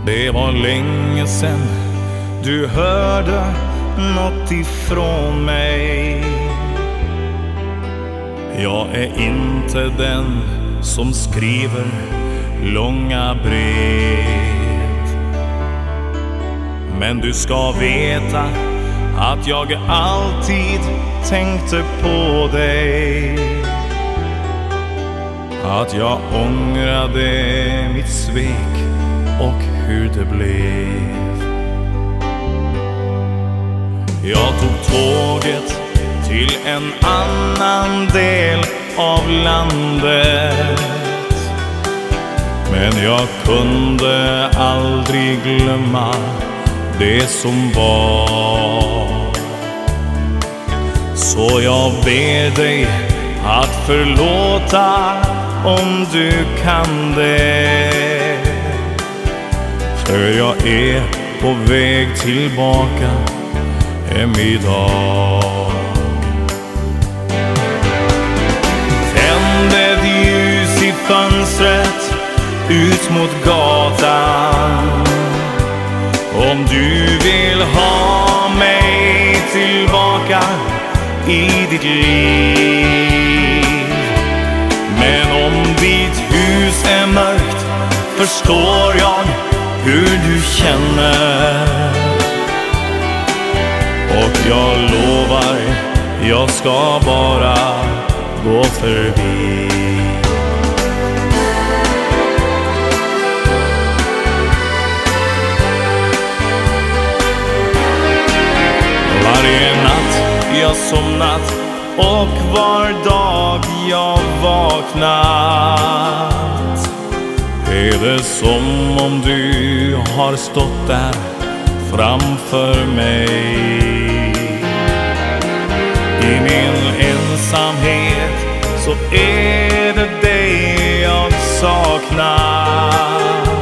Det var länge sedan du hörde något ifrån mig. Jag är inte den som skriver långa brev, men du ska veta att jag alltid tänkte på dig, att jag ångrade mitt svek och hur det blev. Jag tog tåget till en annan del av landet, men jag kunde aldrig glömma det som var. Så jag ber dig att förlåta om du kan det, för jag är på väg tillbaka hem idag. Tänd ett ljus i fönstret ut mot gatan, om du vill ha mig tillbaka i ditt liv. Men om ditt hus är mörkt förstår jag hur du känner, och jag lovar, jag ska bara gå förbi. Varje natt jag somnat och var dag jag vaknat, är det som om du har stått där framför mig. I min ensamhet så är det dig jag saknar.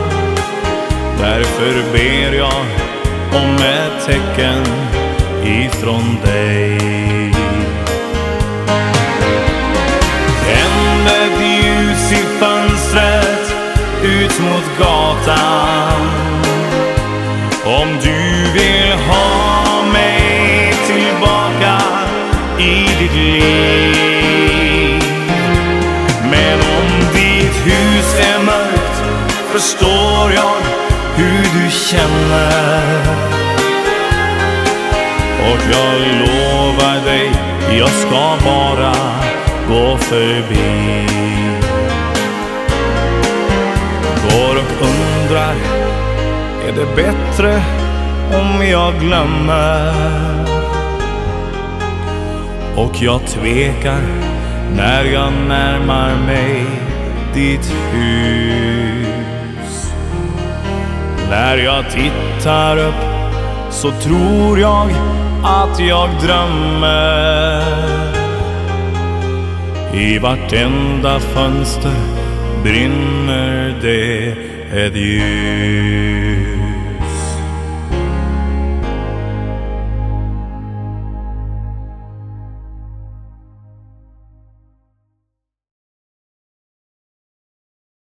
Därför ber jag om ett tecken ifrån dig. Tänd ett ljus i fönstret ut mot gatan, om du vill ha mig tillbaka i ditt liv. Men om ditt hus är mörkt förstår jag hur du känner, och jag lovar dig, jag ska bara gå förbi. Går och undrar, är det bättre om jag glömmer? Och jag tvekar när jag närmar mig ditt hus. När jag tittar upp så tror jag att jag drömmer. I vartenda fönster brinner det ett ljus.